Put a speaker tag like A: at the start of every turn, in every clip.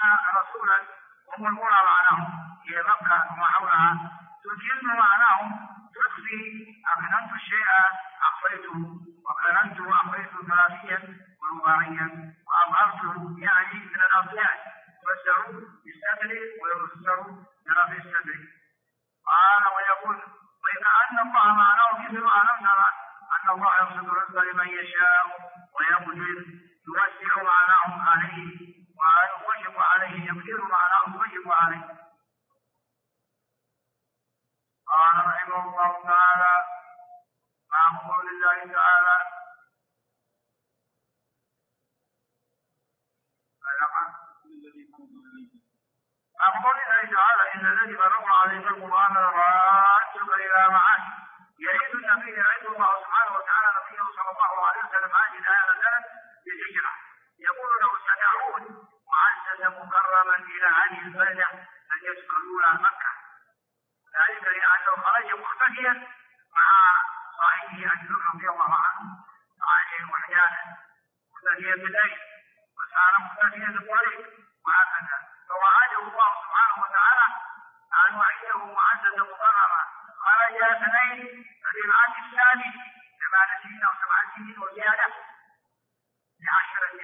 A: رسولا هم المرى معناهم هي مكة وما حولها، تجن معناهم تخفي. أقننت الشيء أخفيته، وقننت وأخفيته ثلاثيا ورباعيا، وأظهرته يعني من الأضياء يفسر بالستر ويفسر برفع الستر. قال ويقول وكأن الله معناه مثل ما نرى أن الله يبسط الرزق لمن يشاء ويقدر، يوسع معناه عليه ويضيق عليه، يقدر معناه يضيق عليه. قال رحمه الله تعالى مع قول الله تعالى قول الله تعالى إن الذي فرض عليك القرآن لرادك إلى معاد. يريد النبي يعيد الله سبحانه وتعالى نبيه صلى الله عليه وسلم هذه الآية نزلت بالهجرة، يقول له ستعود معززا مكرما إلى هذه البلدة أن يدخلون مكة، ذلك لأنه خرج مختفيا مع صاحبه أبي بكر رضي الله عنه عليه وحيانا، مختفيا بالليل وسار مختفيا بالطريق وهكذا. فوعده الله سبحانه وتعالى أن وعده معززا مكرما. خرج سنين في العام الثاني 8 سنين أو 7 سنين وزيادة ل10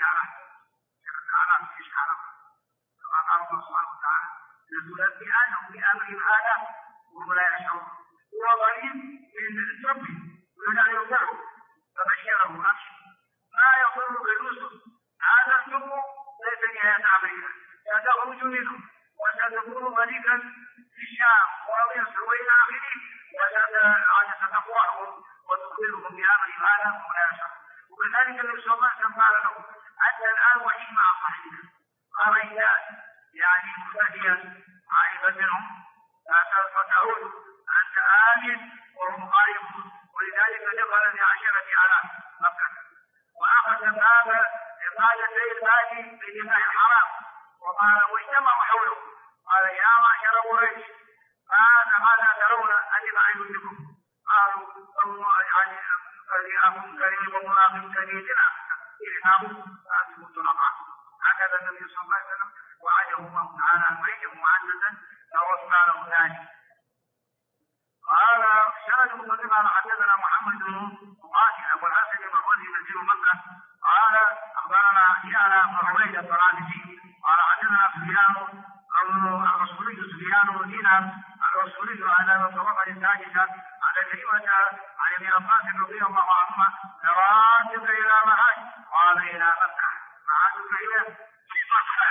A: أعراف في الحرم، كما قال الله سبحانه وتعالى لتنبئنهم بأمرهم هذا وهم لا يشعرون. هو ضريب من السب من أن يضره فبشره أبشر ما يضر بيوسف، هذا السب ليس نهاية أمرها، ستخرج منه وستكون ملكا في الشام ومصر وإلى آخره، وستقوأهم وتخبرهم بأمرهم هذا وهم لا يشعرون. وكذلك النبي صلى الله عليه وسلم قال له أنت الآن وحيد مع صاحبك، خرجت يعني مختفيا عائبا منهم، فتعود أنت آمن وهم غائبون. ولذلك دخل ب10 آلاف مكة وأخذ باب إقالتي البادي بدماء الحرام، وقال واجتمعوا حوله قال يا معشر قريش ماذا ترون أجب عن بكم؟ قالوا الله يعني فريقهم كريم ومنافق كريمنا إرهاب فأنتم طلقاء. هكذا النبي صلى الله عليه وسلم وعده الله تعالى وعده معززا فوصى له ذلك. قال شاهد مقدمة حدثنا محمد بن مقاتل أبو الحسن المروزي نزيل مكة قال أخبرنا يعلى بن عبيد الطرابسي قال حدثنا سفيان الرسولي سفيان بن دينار الرسولي على الطبقة السادسة على كلمة عن ابن عباس رضي الله عنهما لرادك إلى معاد قال إلى مكة معادك إلى في مكة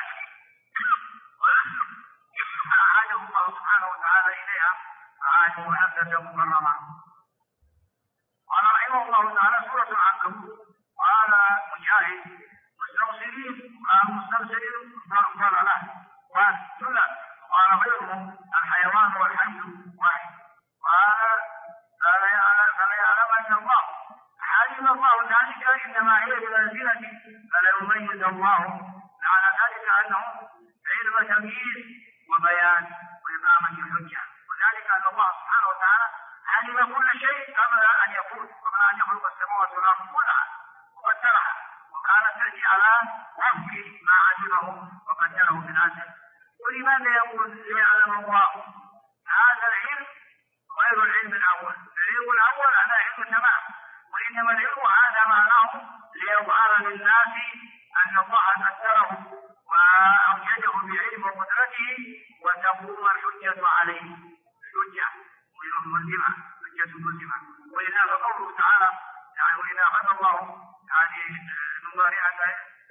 A: أعاده الله سبحانه وتعالى إليها أعاده مؤسسة مكرمة. قال رحمه الله تعالى سورة العنكبوت قال مجاهد مستوصلين قال مستوصلين ضلالة وثلث قال غيرهم الحيوان والحي واحد. قال فليعلمن الله علم الله ذلك إنما هي بمنزلة فليميز الله على ذلك أنه علم تمييز وبيان وإقامة الحجة، وذلك أن الله سبحانه وتعالى علم كل شيء قبل أن يكون، قبل أن يخلق السماوات والأرض كلها وقدرها، وكانت تأتي على وفق ما علمه وقدره من أجل. ولماذا يقول ليعلم الله؟ هذا العلم غير العلم الأول، العلم الأول هذا علم تمام، وإنما العلم هذا معناه ليظهر للناس أن الله قدره وأوجده بعلم وقدرته وتقوم الحجة عليه، حجة ملزمة، حجة ملزمة. ولذا قوله تعالى يعني وإذا أخذ الله يعني مضارعة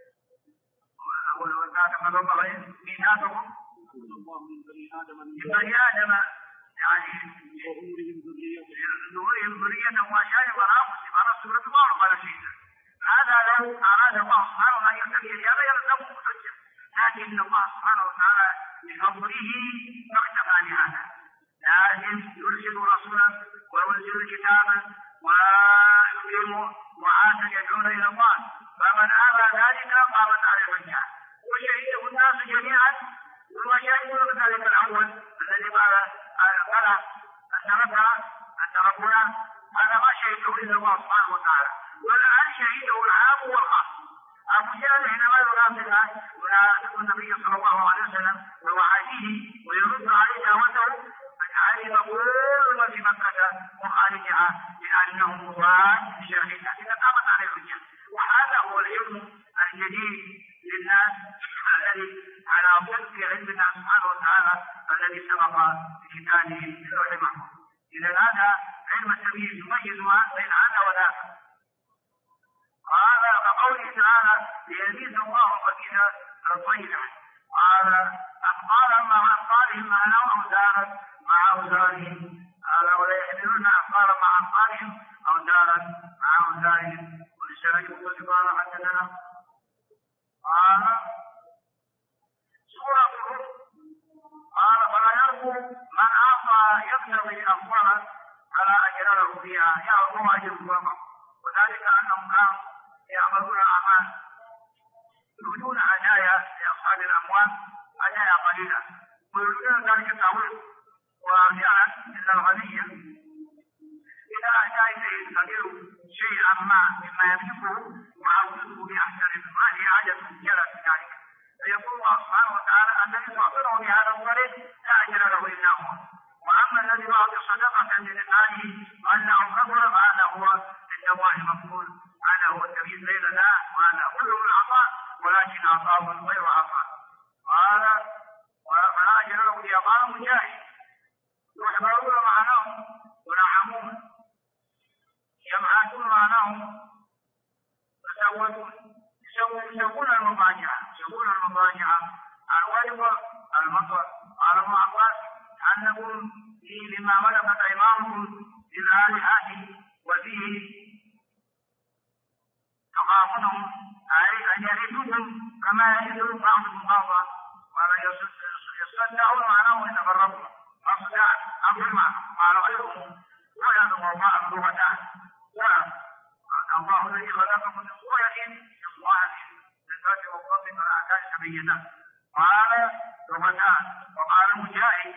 A: أخذ الله ميثاقهم من بني آدم يعني ظهورهم ذرية وأشياء وأنفسهم على سورة الله قال شيئا. هذا لو أراد الله سبحانه أن يكتفي بهذا يلزمه حجة، لكن الله سبحانه وتعالى بفضله ما اكتفى بهذا، لازم يرسل رسولا وينزل كتابا ويقيم دعاة يدعون إلى الله، فمن أبى ذلك قامت عليه الحجة وشهده الناس جميعا. وشهدوا ذلك الأول الذي قال أن ربنا هذا ما شهده إلا الله سبحانه وتعالى، والآن شهده العام والخاص. أبو جهل حينما ينافق النبي صلى الله عليه وسلم ويعاديه ويرد عليه دعوته قد علم كل من في مكة وخارجها لأنه مضاد بشرعها إذا قامت عليه الحجة. وهذا هو العلم الجديد للناس الذي على صدق علم الله سبحانه وتعالى الذي سبق في كتابه في اللوح المحفوظ. إذا هذا علم التمييز يميز بين هذا وذاك. قال كقوله تعالى ليميز الله الخبيث من الطيب. قال أثقالهم مع أثقالهم معناه أوزارا مع أوزارهم. قال ولا يحملون أثقالا مع أثقالهم أوزارا مع أوزارهم. ولسعيد بن قال حدثنا قال سورة الروم قال فلا يرجو من أعطى يبتغي أفضل فلا أجر له فيها يعظم أجر الظلم. وذلك أنهم كانوا يعملون أعمال يريدون هدايا لأصحاب الأموال هدايا قليلة ويريدون ذلك التعويض. وجعل إن الغني إذا أتى إليه الفقير شيئا ما مما يملكه وعوضه بأحسن هذه عادة جرت ذلك. فيقول الله سبحانه وتعالى الذي تعطره بهذا الطريق لا أجر له إلا هو. وأما الذي يعطي صدقة لآله أنه كفر فهذا هو عند الله مقبول. هذا هو التمييز بين لا وهذا كله العطاء ولكن عطاء غير عطاء. قال ولا أجر له إلا قال مجاهد يحبرون معناهم ونعمون يمعاتون معناهم يسوون المضاجعة الوجب المطر. قال ابن عباس أنكم فيه لما ملكت أيمانكم للآلهة وفيه تخافونهم أي أن يرثوكم كما يرث بعضكم بعضا. قال يصدعون معناه يتفرقون أصدع أمرما قال غيرهم ويدعو الله لغتان. الله الذي خلقكم من صورة إخوان للذات والقبل من أعداء سبينا. قال لغتان. وقال مجاهد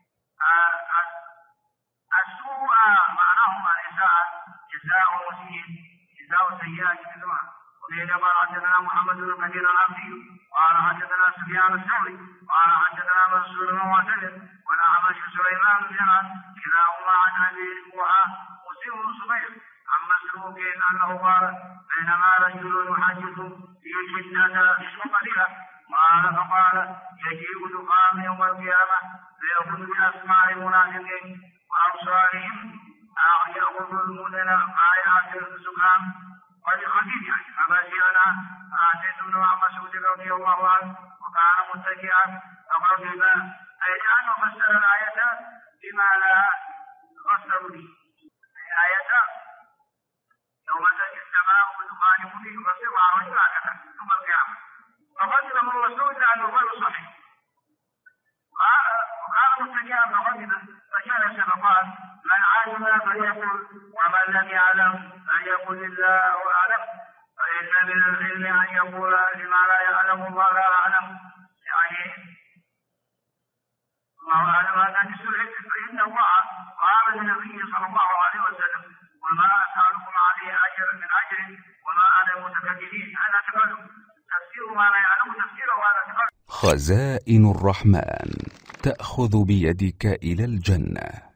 A: السوء معناهم الإساءة جزاء وسيء جزاء سيئات مثلها. وقيل قال حدثنا محمد بن كثير العبدي قال حدثنا سفيان الثوري قال حدثنا منصور بن معتمر ونعمش سليمان بن جمال كلاهما عن ابي وها مسلم بن صبيح عن مسروق انه قال بينما رجل يحدث في جنة قليلة فقال يجيء دخان يوم القيامة فيأخذ بأسماء المنافقين وأبصارهم يأخذ المدن آيات الزكام ولخفيف يعني فبشرنا آتيت ابن مسعود رضي الله عنه وكان متكئا فغضب أي لأنه فسر الآية بما لا يفسر به. الآية يوم تأتي السماء بدخان مبين فصيرها رجل هكذا ثم القيامة. فغضب ابن مسعود لأنه غير صحيح. وكان متكئا فغضب فجلس فقال من علم فليقل ومن لم يعلم فليقل الله أعلم. فإن من العلم أن يقول لما لا يعلم الله لا أعلم يعني الله أعلم هذا السؤال. فإن الله قال للنبي صلى الله عليه وسلم وما أسألكم عليه أجر من أجر وما أنا متكلمين. هذا تكلم تفسير ما لا يعلم تفسيره هذا تكلم.
B: خزائن الرحمن تأخذ بيدك إلى الجنة.